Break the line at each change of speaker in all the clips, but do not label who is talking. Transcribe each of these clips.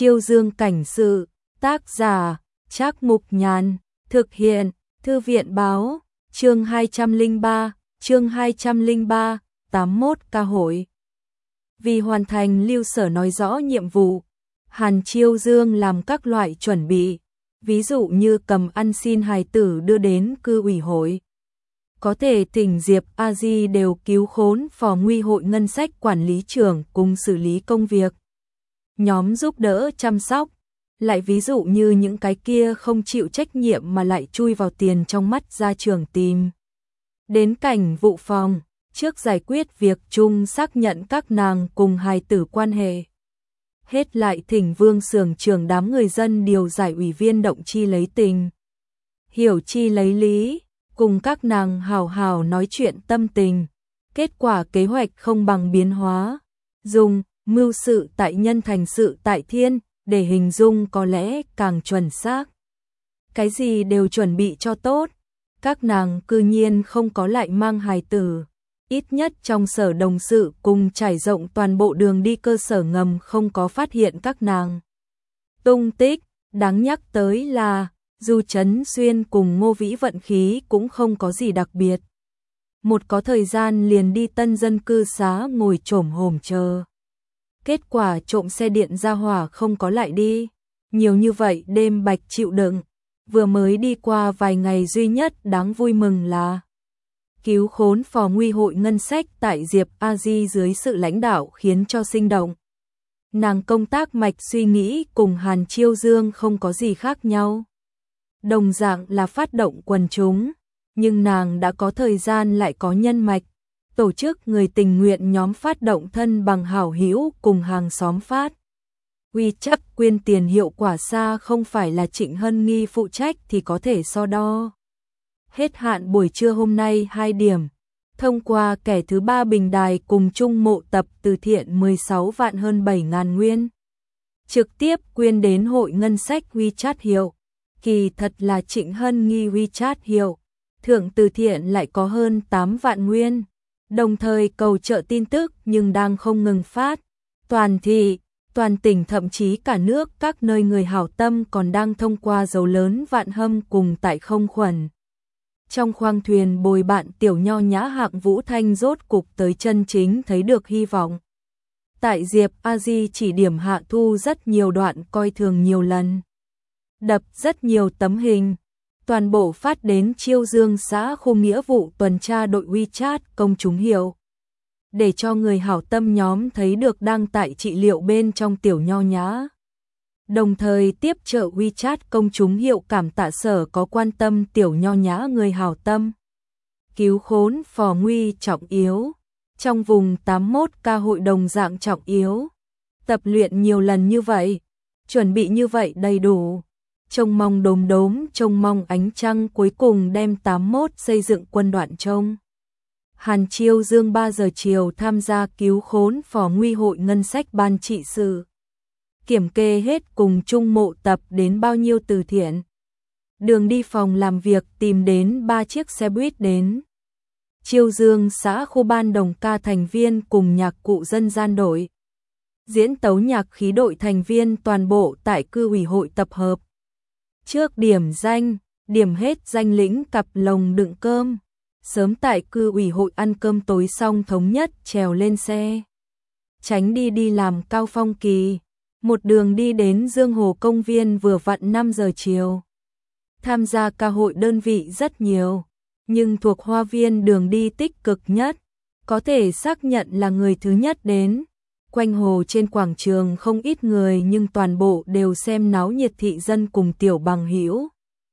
Chiêu Dương cảnh sự, tác giả, Trác Mục Nhàn, thực hiện, Thư viện báo, chương 203, 81 ca hội. Vì hoàn thành Lưu Sở nói rõ nhiệm vụ, Hàn Chiêu Dương làm các loại chuẩn bị, ví dụ như cầm ăn xin hài tử đưa đến cư ủy hội. Có thể thỉnh Diệp A Di đều cứu khốn phò nguy hội ngân sách quản lý trưởng cùng xử lý công việc. Nhóm giúp đỡ chăm sóc, lại ví dụ như những cái kia không chịu trách nhiệm mà lại chui vào tiền trong mắt gia trưởng tìm. Đến cảnh vụ phòng, trước giải quyết việc chung xác nhận các nàng cùng hài tử quan hệ. Hết lại thỉnh Vương Xưởng trưởng đám người dân điều giải ủy viên động chi lấy tình. Hiểu chi lấy lý, cùng các nàng hào hào nói chuyện tâm tình. Kết quả kế hoạch không bằng biến hóa. Dùng mưu sự tại nhân thành sự tại thiên, để hình dung có lẽ càng chuẩn xác. Cái gì đều chuẩn bị cho tốt, các nàng cư nhiên không có lại mang hài tử. Ít nhất trong sở đồng sự cùng trải rộng toàn bộ đường đi cơ sở ngầm không có phát hiện các nàng tung tích. Đáng nhắc tới là, dù Trấn Xuyên cùng Ngô Vĩ vận khí cũng không có gì đặc biệt. Một có thời gian liền đi tân dân cư xá ngồi chổm hổm chờ. Kết quả trộm xe điện ra hỏa không có lại đi. Nhiều như vậy đêm bạch chịu đựng. Vừa mới đi qua vài ngày duy nhất đáng vui mừng là cứu khốn phò nguy hội ngân sách tại Diệp A Di dưới sự lãnh đạo khiến cho sinh động. Nàng công tác mạch suy nghĩ cùng Hàn Chiêu Dương không có gì khác nhau. Đồng dạng là phát động quần chúng, nhưng nàng đã có thời gian lại có nhân mạch. Tổ chức người tình nguyện nhóm phát động thân bằng hảo hữu cùng hàng xóm phát. WeChat quyên tiền hiệu quả xa không phải là Trịnh Hân Nghi phụ trách thì có thể so đo. Hết hạn buổi trưa hôm nay 2 điểm, thông qua kẻ thứ 3 bình đài cùng chung mộ tập từ thiện 16 vạn hơn 7.000 nguyên. Trực tiếp quyên đến hội ngân sách WeChat hiệu, kỳ thật là Trịnh Hân Nghi WeChat hiệu, thưởng từ thiện lại có hơn 8 vạn nguyên. Đồng thời cầu trợ tin tức nhưng đang không ngừng phát. Toàn thị, toàn tỉnh thậm chí cả nước các nơi người hảo tâm còn đang thông qua dấu lớn vạn hâm cùng tại không khuẩn. Trong khoang thuyền bồi bạn tiểu nho nhã Hạng Vũ Thanh rốt cục tới chân chính thấy được hy vọng. Tại Diệp A Di chỉ điểm hạ thu rất nhiều đoạn coi thường nhiều lần. Đập rất nhiều tấm hình. Toàn bộ phát đến Chiêu Dương xã khu nghĩa vụ tuần tra đội WeChat công chúng hiệu. Để cho người hảo tâm nhóm thấy được đang tại trị liệu bên trong tiểu nho nhã. Đồng thời tiếp trợ WeChat công chúng hiệu cảm tạ sở có quan tâm tiểu nho nhã người hảo tâm. Cứu khốn phò nguy trọng yếu. Trong vùng 81 ca hội đồng dạng trọng yếu. Tập luyện nhiều lần như vậy. Chuẩn bị như vậy đầy đủ. Trông mong đốm đốm, trông mong ánh trăng cuối cùng đem 81 xây dựng quân đoạn trông. Hàn Chiêu Dương 3 giờ chiều tham gia cứu khốn phò nguy hội ngân sách ban trị sự. Kiểm kê hết cùng chung mộ tập đến bao nhiêu từ thiện. Đường đi phòng làm việc tìm đến 3 chiếc xe buýt đến. Chiêu Dương xã khu ban đồng ca thành viên cùng nhạc cụ dân gian đội. Diễn tấu nhạc khí đội thành viên toàn bộ tại cư ủy hội tập hợp. Trước điểm danh, điểm hết danh lĩnh cặp lồng đựng cơm. Sớm tại cư ủy hội ăn cơm tối xong thống nhất trèo lên xe. Tránh đi làm Cao Phong Kỳ. Một đường đi đến Dương Hồ công viên vừa vặn 5 giờ chiều. Tham gia ca hội đơn vị rất nhiều, nhưng thuộc hoa viên đường đi tích cực nhất. Có thể xác nhận là người thứ nhất đến. Quanh hồ trên quảng trường không ít người nhưng toàn bộ đều xem náo nhiệt thị dân cùng tiểu bằng hữu.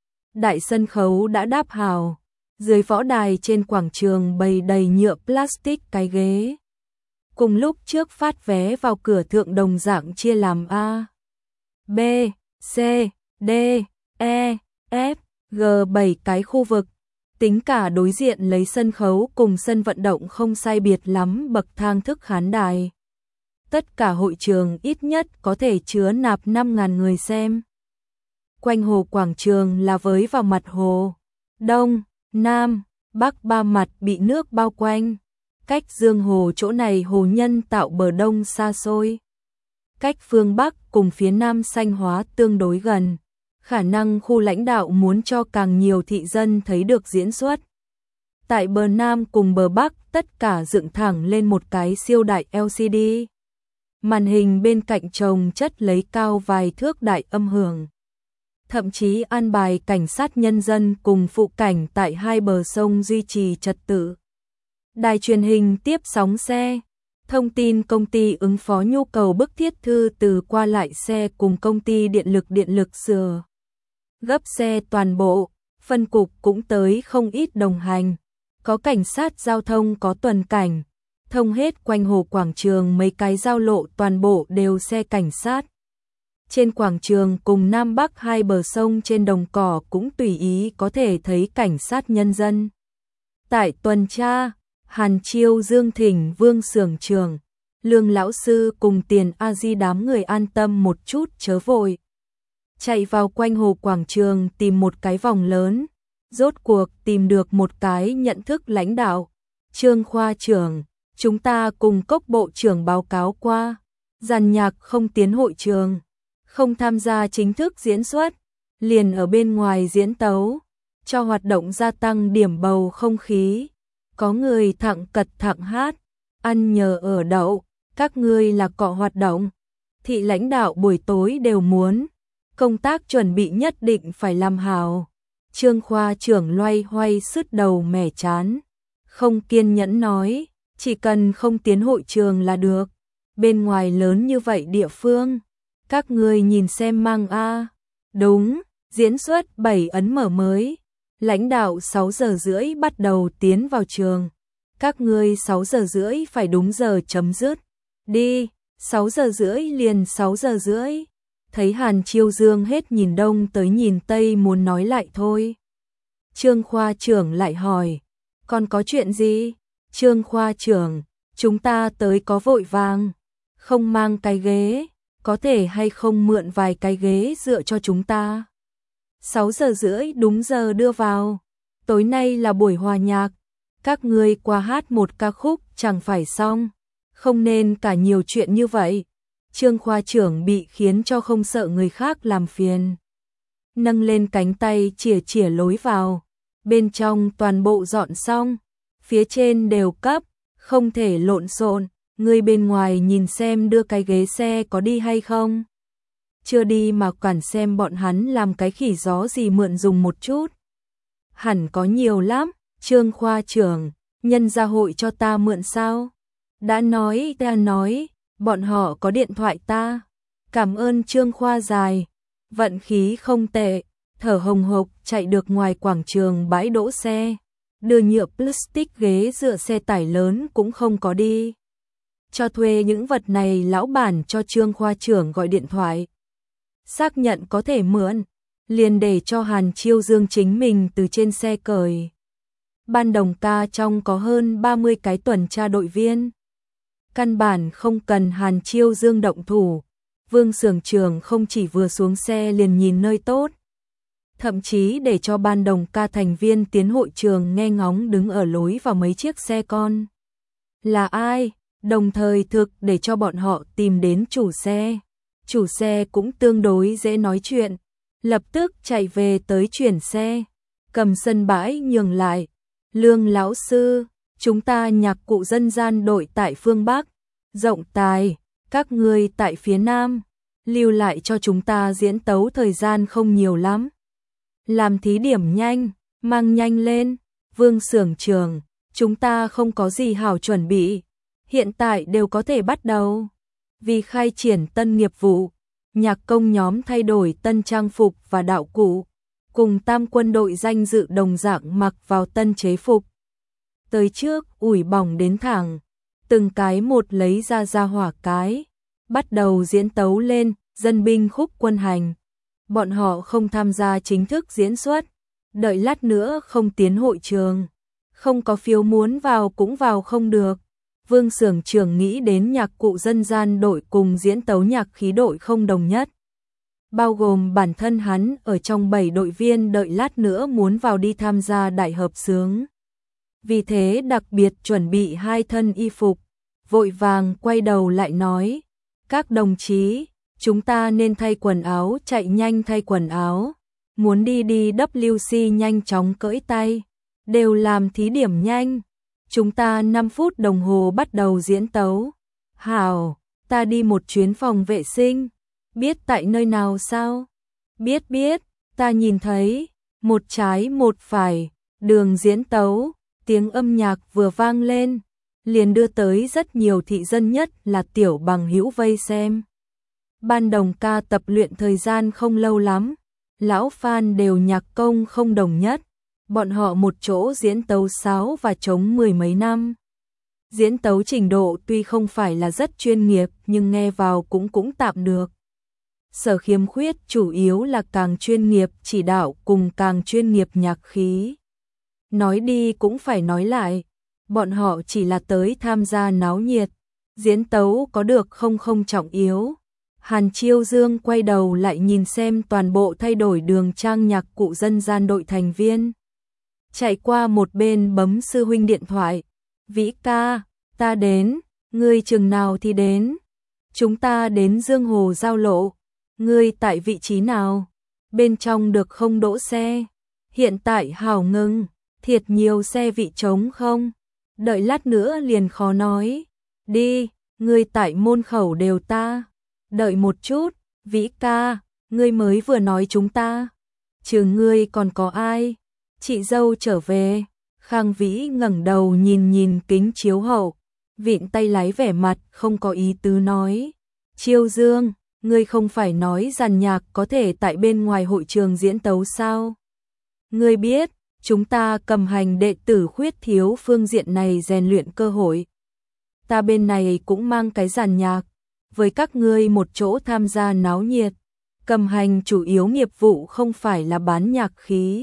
Đại sân khấu đã đáp hào. Dưới võ đài trên quảng trường bày đầy nhựa plastic cái ghế. Cùng lúc trước phát vé vào cửa thượng đồng dạng chia làm A, B, C, D, E, F, G 7 cái khu vực. Tính cả đối diện lấy sân khấu cùng sân vận động không sai biệt lắm bậc thang thức khán đài. Tất cả hội trường ít nhất có thể chứa nạp 5.000 người xem. Quanh hồ quảng trường là với vào mặt hồ. Đông, Nam, Bắc ba mặt bị nước bao quanh. Cách Dương Hồ chỗ này hồ nhân tạo bờ đông xa xôi. cách phương Bắc cùng phía Nam Xanh Hóa tương đối gần. Khả năng khu lãnh đạo muốn cho càng nhiều thị dân thấy được diễn xuất. Tại bờ Nam cùng bờ Bắc tất cả dựng thẳng lên một cái siêu đại LCD. Màn hình bên cạnh chồng chất lấy cao vài thước đại âm hưởng. Thậm chí an bài cảnh sát nhân dân cùng phụ cảnh tại hai bờ sông duy trì trật tự. Đài truyền hình tiếp sóng xe. Thông tin công ty ứng phó nhu cầu bức thiết thư từ qua lại xe cùng công ty điện lực sửa gấp xe toàn bộ, phân cục cũng tới không ít đồng hành. Có cảnh sát giao thông có tuần cảnh, thông hết quanh hồ quảng trường mấy cái giao lộ toàn bộ đều xe cảnh sát. Trên quảng trường cùng Nam Bắc hai bờ sông trên đồng cỏ cũng tùy ý có thể thấy cảnh sát nhân dân. Tại tuần tra, Hàn Chiêu Dương thỉnh Vương Xưởng Trường, Lương lão sư cùng Tiền A Di đám người an tâm một chút chớ vội. Chạy vào quanh hồ quảng trường tìm một cái vòng lớn, rốt cuộc tìm được một cái nhận thức lãnh đạo. Trương khoa trưởng, chúng ta cùng Cốc bộ trưởng báo cáo qua, dàn nhạc không tiến hội trường, không tham gia chính thức diễn xuất, liền ở bên ngoài diễn tấu, cho hoạt động gia tăng điểm bầu không khí. Có người thặng cật thặng hát, ăn nhờ ở đậu, các ngươi là cọ hoạt động. Thị lãnh đạo buổi tối đều muốn, công tác chuẩn bị nhất định phải làm hào. Trương khoa trưởng loay hoay sứt đầu mẻ chán, không kiên nhẫn nói, chỉ cần không tiến hội trường là được. Bên ngoài lớn như vậy địa phương, các ngươi nhìn xem mang a. Đúng, diễn xuất 7 ấn mở mới. Lãnh đạo 6 giờ rưỡi bắt đầu tiến vào trường. Các ngươi 6 giờ rưỡi phải đúng giờ chấm dứt. Đi, 6 giờ rưỡi liền 6 giờ rưỡi. Thấy Hàn Chiêu Dương hết nhìn đông tới nhìn tây muốn nói lại thôi. Trương khoa trưởng lại hỏi, còn có chuyện gì? Trương khoa trưởng, chúng ta tới có vội vàng, không mang cái ghế, có thể hay không mượn vài cái ghế dựa cho chúng ta? 6 giờ rưỡi đúng giờ đưa vào. Tối nay là buổi hòa nhạc, các ngươi qua hát một ca khúc chẳng phải xong, không nên cả nhiều chuyện như vậy. Trương khoa trưởng bị khiến cho không sợ người khác làm phiền. Nâng lên cánh tay chìa chìa lối vào, bên trong toàn bộ dọn xong, phía trên đều cấp, không thể lộn xộn, người bên ngoài nhìn xem đưa cái ghế xe có đi hay không. Chưa đi mà quản xem bọn hắn làm cái khỉ gió gì mượn dùng một chút. Hẳn có nhiều lắm, Trương khoa trưởng, nhân gia hội cho ta mượn sao? Đã nói, bọn họ có điện thoại ta. Cảm ơn Trương khoa dài, vận khí không tệ, thở hồng hộc chạy được ngoài quảng trường bãi đỗ xe. Đưa nhựa plastic ghế dựa xe tải lớn cũng không có đi. Cho thuê những vật này lão bản cho Trương khoa trưởng gọi điện thoại. Xác nhận có thể mượn, liền để cho Hàn Chiêu Dương chính mình từ trên xe cởi. Ban đồng ca trong có hơn 30 cái tuần tra đội viên. Căn bản không cần Hàn Chiêu Dương động thủ. Vương Xưởng Trường không chỉ vừa xuống xe liền nhìn nơi tốt, thậm chí để cho ban đồng ca thành viên tiến hội trường nghe ngóng đứng ở lối vào mấy chiếc xe con. Là ai? Đồng thời thực để cho bọn họ tìm đến chủ xe. Chủ xe cũng tương đối dễ nói chuyện, lập tức chạy về tới chuyển xe, cầm sân bãi nhường lại. Lương lão sư, chúng ta nhạc cụ dân gian đội tại phương Bắc, rộng tài, các ngươi tại phía Nam, lưu lại cho chúng ta diễn tấu thời gian không nhiều lắm. Làm thí điểm nhanh, mang nhanh lên. Vương Xưởng Trường, chúng ta không có gì hảo chuẩn bị, hiện tại đều có thể bắt đầu. Vì khai triển tân nghiệp vụ, nhạc công nhóm thay đổi tân trang phục và đạo cụ, cùng tam quân đội danh dự đồng dạng mặc vào tân chế phục. Tới trước ủi bỏng đến thẳng, từng cái một lấy ra hỏa cái, bắt đầu diễn tấu lên dân binh khúc quân hành. Bọn họ không tham gia chính thức diễn xuất, đợi lát nữa không tiến hội trường, không có phiếu muốn vào cũng vào không được. Vương Xưởng Trường nghĩ đến nhạc cụ dân gian đội cùng diễn tấu nhạc khí đội không đồng nhất, bao gồm bản thân hắn ở trong 7 đội viên đợi lát nữa muốn vào đi tham gia đại hợp xướng. Vì thế đặc biệt chuẩn bị 2 thân y phục, vội vàng quay đầu lại nói, Các đồng chí, chúng ta nên thay quần áo, chạy nhanh thay quần áo. Muốn đi WC nhanh chóng cởi tay. Đều làm thí điểm nhanh. Chúng ta 5 phút đồng hồ bắt đầu diễn tấu. Hảo, ta đi một chuyến phòng vệ sinh. Biết tại nơi nào sao? Biết, ta nhìn thấy. Một trái một phải, đường diễn tấu, tiếng âm nhạc vừa vang lên, liền đưa tới rất nhiều thị dân, nhất là tiểu bằng hữu vây xem. Ban đồng ca tập luyện thời gian không lâu lắm, lão fan đều nhạc công không đồng nhất, bọn họ một chỗ diễn tấu sáo và trống 10 mấy năm. Diễn tấu trình độ tuy không phải là rất chuyên nghiệp nhưng nghe vào cũng tạm được. Sở khiếm khuyết chủ yếu là càng chuyên nghiệp chỉ đạo cùng càng chuyên nghiệp nhạc khí. Nói đi cũng phải nói lại, bọn họ chỉ là tới tham gia náo nhiệt, diễn tấu có được không trọng yếu. Hàn Chiêu Dương quay đầu lại nhìn xem toàn bộ thay đổi đường trang nhạc cụ dân gian đội thành viên. Chạy qua một bên bấm sư huynh điện thoại. Vĩ ca, ta đến, ngươi chừng nào thì đến. Chúng ta đến Dương Hồ giao lộ. Ngươi tại vị trí nào? Bên trong được không đỗ xe? Hiện tại hảo ngừng, thiệt nhiều xe vị trống không? Đợi lát nữa liền khó nói. Đi, ngươi tại môn khẩu đều ta. Đợi một chút, Vĩ ca, ngươi mới vừa nói chúng ta. Trừ ngươi còn có ai? Chị dâu trở về. Khang Vĩ ngẩng đầu nhìn kính chiếu hậu, vịn tay lái vẻ mặt không có ý tứ nói. Chiêu Dương, ngươi không phải nói dàn nhạc có thể tại bên ngoài hội trường diễn tấu sao? Ngươi biết, chúng ta Cầm Hành đệ tử khuyết thiếu phương diện này rèn luyện cơ hội. Ta bên này cũng mang cái dàn nhạc, với các ngươi một chỗ tham gia náo nhiệt. Cầm Hành chủ yếu nghiệp vụ không phải là bán nhạc khí,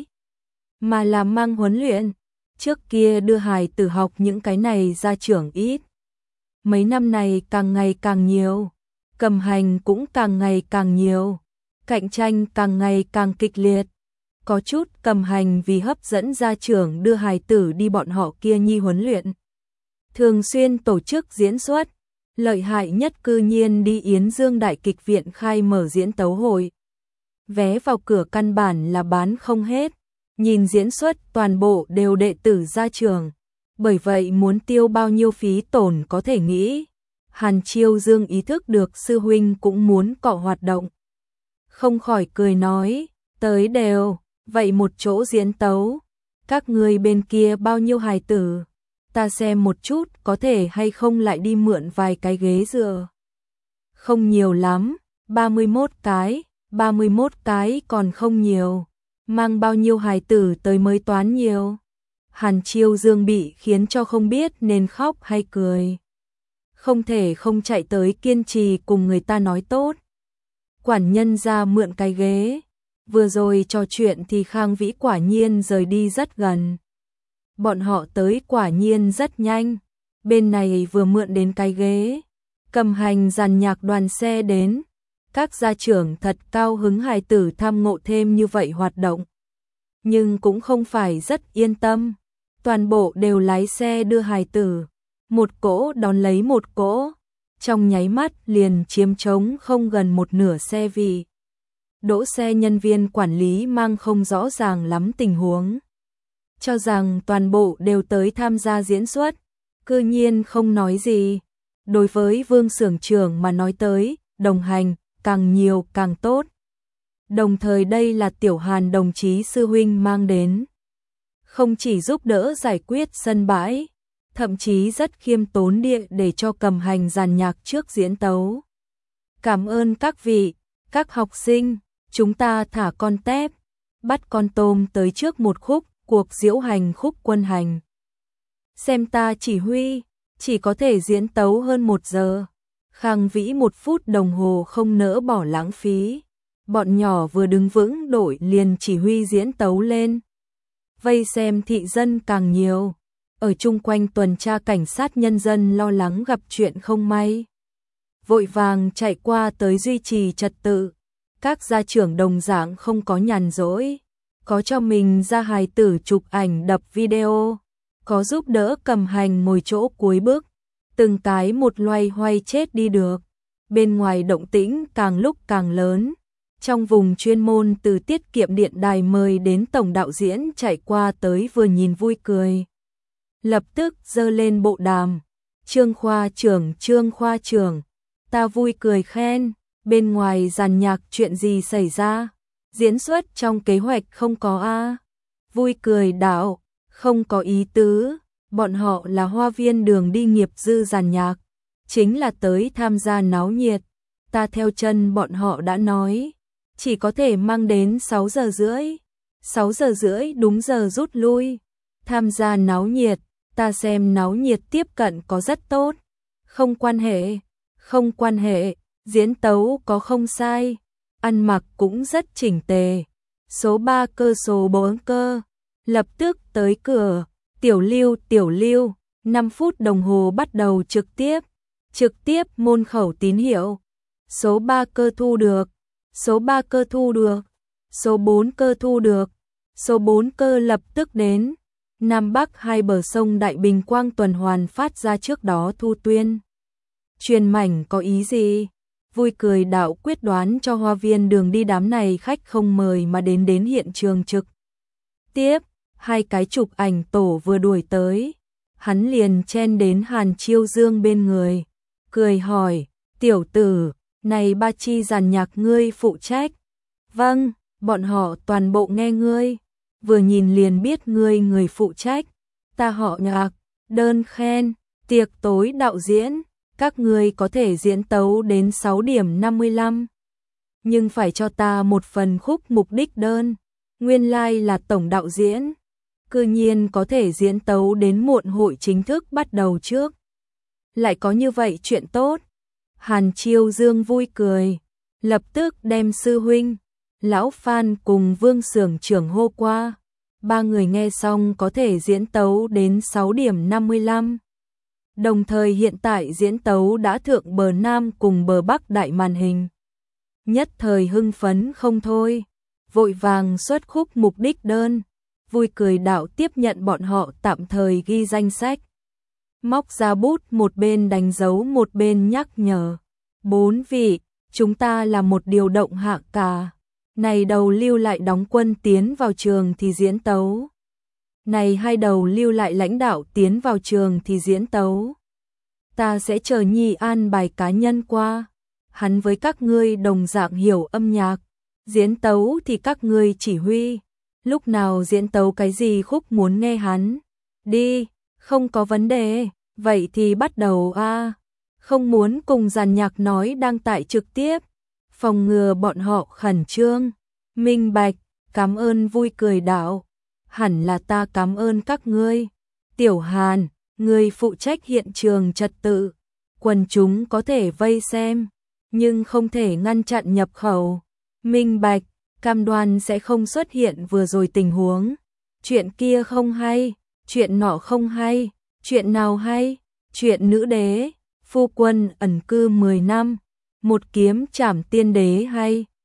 mà là mang huấn luyện. Trước kia đưa hài tử học những cái này gia trưởng ít. Mấy năm này càng ngày càng nhiều. Cầm Hành cũng càng ngày càng nhiều, cạnh tranh càng ngày càng kịch liệt. Có chút Cầm Hành vì hấp dẫn gia trưởng đưa hài tử đi bọn họ kia nhi huấn luyện. Thường xuyên tổ chức diễn xuất, lợi hại nhất cư nhiên đi Yến Dương Đại Kịch Viện khai mở diễn tấu hội. Vé vào cửa căn bản là bán không hết, nhìn diễn xuất toàn bộ đều đệ tử gia trưởng. Bởi vậy muốn tiêu bao nhiêu phí tổn có thể nghĩ. Hàn Chiêu Dương ý thức được sư huynh cũng muốn cọ hoạt động. Không khỏi cười nói, tới đều, vậy một chỗ diễn tấu. Các người bên kia bao nhiêu hài tử? Ta xem một chút có thể hay không lại đi mượn vài cái ghế dựa. Không nhiều lắm, 31 cái còn không nhiều. Mang bao nhiêu hài tử tới mới toán nhiều. Hàn Chiêu Dương bị khiến cho không biết nên khóc hay cười. Không thể không chạy tới kiên trì cùng người ta nói tốt. Quản nhân ra mượn cái ghế. Vừa rồi trò chuyện thì Khang Vĩ quả nhiên rời đi rất gần. Bọn họ tới quả nhiên rất nhanh. Bên này vừa mượn đến cái ghế. Cầm Hành dàn nhạc đoàn xe đến. Các gia trưởng thật cao hứng hài tử tham ngộ thêm như vậy hoạt động. Nhưng cũng không phải rất yên tâm. Toàn bộ đều lái xe đưa hài tử. Một cỗ đón lấy một cỗ. Trong nháy mắt liền chiếm trống không gần một nửa xe vì đỗ xe nhân viên quản lý mang không rõ ràng lắm tình huống. Cho rằng toàn bộ đều tới tham gia diễn xuất. Cư nhiên không nói gì. Đối với Vương xưởng trưởng mà nói tới, đồng hành, càng nhiều càng tốt. Đồng thời đây là Tiểu Hàn đồng chí sư huynh mang đến. Không chỉ giúp đỡ giải quyết sân bãi, thậm chí rất khiêm tốn địa để cho Cầm Hành dàn nhạc trước diễn tấu. Cảm ơn các vị, các học sinh, chúng ta thả con tép, bắt con tôm tới trước một khúc, cuộc diễu hành khúc quân hành. Xem ta chỉ huy, chỉ có thể diễn tấu hơn 1 giờ. Khang Vĩ 1 phút đồng hồ không nỡ bỏ lãng phí. Bọn nhỏ vừa đứng vững đội liền chỉ huy diễn tấu lên. Vây xem thị dân càng nhiều. Ở chung quanh tuần tra cảnh sát nhân dân lo lắng gặp chuyện không may. Vội vàng chạy qua tới duy trì trật tự. Các gia trưởng đồng dạng không có nhàn rỗi. Có cho mình ra hài tử chụp ảnh đập video. Có giúp đỡ Cầm Hành ngồi chỗ cuối bước. Từng cái một loay hoay chết đi được. bên ngoài động tĩnh càng lúc càng lớn. Trong vùng chuyên môn từ tiết kiệm điện đài mời đến tổng đạo diễn chạy qua tới vừa nhìn vui cười. Lập tức giơ lên bộ đàm. Trương khoa trưởng, ta vui cười khen, bên ngoài dàn nhạc chuyện gì xảy ra? Diễn xuất trong kế hoạch không có a. Vui cười đạo, không có ý tứ, bọn họ là Hoa Viên Đường đi nghiệp dư dàn nhạc, chính là tới tham gia náo nhiệt. Ta theo chân bọn họ đã nói, chỉ có thể mang đến 6 giờ rưỡi. 6 giờ rưỡi đúng giờ rút lui. Tham gia náo nhiệt, ta xem náo nhiệt tiếp cận có rất tốt. Không quan hệ, diễn tấu có không sai, ăn mặc cũng rất chỉnh tề. Số 3 cơ số 4 cơ, lập tức tới cửa, tiểu lưu, 5 phút đồng hồ bắt đầu trực tiếp môn khẩu tín hiệu. Số 3 cơ thu được, số 3 cơ thu được, số 4 cơ thu được, số 4 cơ lập tức đến. Nam Bắc hai bờ sông Đại Bình quang tuần hoàn phát ra trước đó thu tuyên. Truyền mảnh có ý gì? Vui cười đạo quyết đoán cho Hoa Viên Đường đi đám này khách không mời mà đến hiện trường trực tiếp. Hai cái chụp ảnh tổ vừa đuổi tới, hắn liền chen đến Hàn Chiêu Dương bên người, cười hỏi, tiểu tử, này ba chi dàn nhạc ngươi phụ trách? Vâng, bọn họ toàn bộ nghe ngươi, vừa nhìn liền biết ngươi người phụ trách. Ta họ Nhạc, đơn khen, tiệc tối đạo diễn, các ngươi có thể diễn tấu đến 6 điểm 55. Nhưng phải cho ta một phần khúc mục đích đơn, nguyên lai là tổng đạo diễn. Cư nhiên có thể diễn tấu đến muộn hội chính thức bắt đầu trước. Lại có như vậy chuyện tốt. Hàn Chiêu Dương vui cười, lập tức đem sư huynh, lão Phan cùng Vương Xưởng trưởng hô qua. Ba người nghe xong có thể diễn tấu đến 6 điểm 55. Đồng thời hiện tại diễn tấu đã thượng bờ Nam cùng bờ Bắc đại màn hình. Nhất thời hưng phấn không thôi, vội vàng xuất khúc mục đích đơn. Vui cười đạo tiếp nhận bọn họ tạm thời ghi danh sách. Móc ra bút một bên đánh dấu một bên nhắc nhở. 4 vị, chúng ta là một điều động hạ cả. Này đầu lưu lại đóng quân tiến vào trường thì diễn tấu. Này hai đầu lưu lại lãnh đạo tiến vào trường thì diễn tấu. Ta sẽ chờ Nhi an bài cá nhân qua. Hắn với các ngươi đồng dạng hiểu âm nhạc. Diễn tấu thì các ngươi chỉ huy. Lúc nào diễn tấu cái gì khúc muốn nghe hắn. Đi, không có vấn đề. Vậy thì bắt đầu a. Không muốn cùng dàn nhạc nói đang tại trực tiếp. Phòng ngừa bọn họ khẩn trương. Minh bạch, cảm ơn vui cười đạo. Hẳn là ta cảm ơn các ngươi. Tiểu Hàn, người phụ trách hiện trường trật tự. Quần chúng có thể vây xem, nhưng không thể ngăn chặn nhập khẩu. Minh bạch, cam đoan sẽ không xuất hiện vừa rồi tình huống. Chuyện kia không hay, chuyện nọ không hay, chuyện nào hay, chuyện nữ đế, phu quân ẩn cư 10 năm, một kiếm trảm tiên đế hay.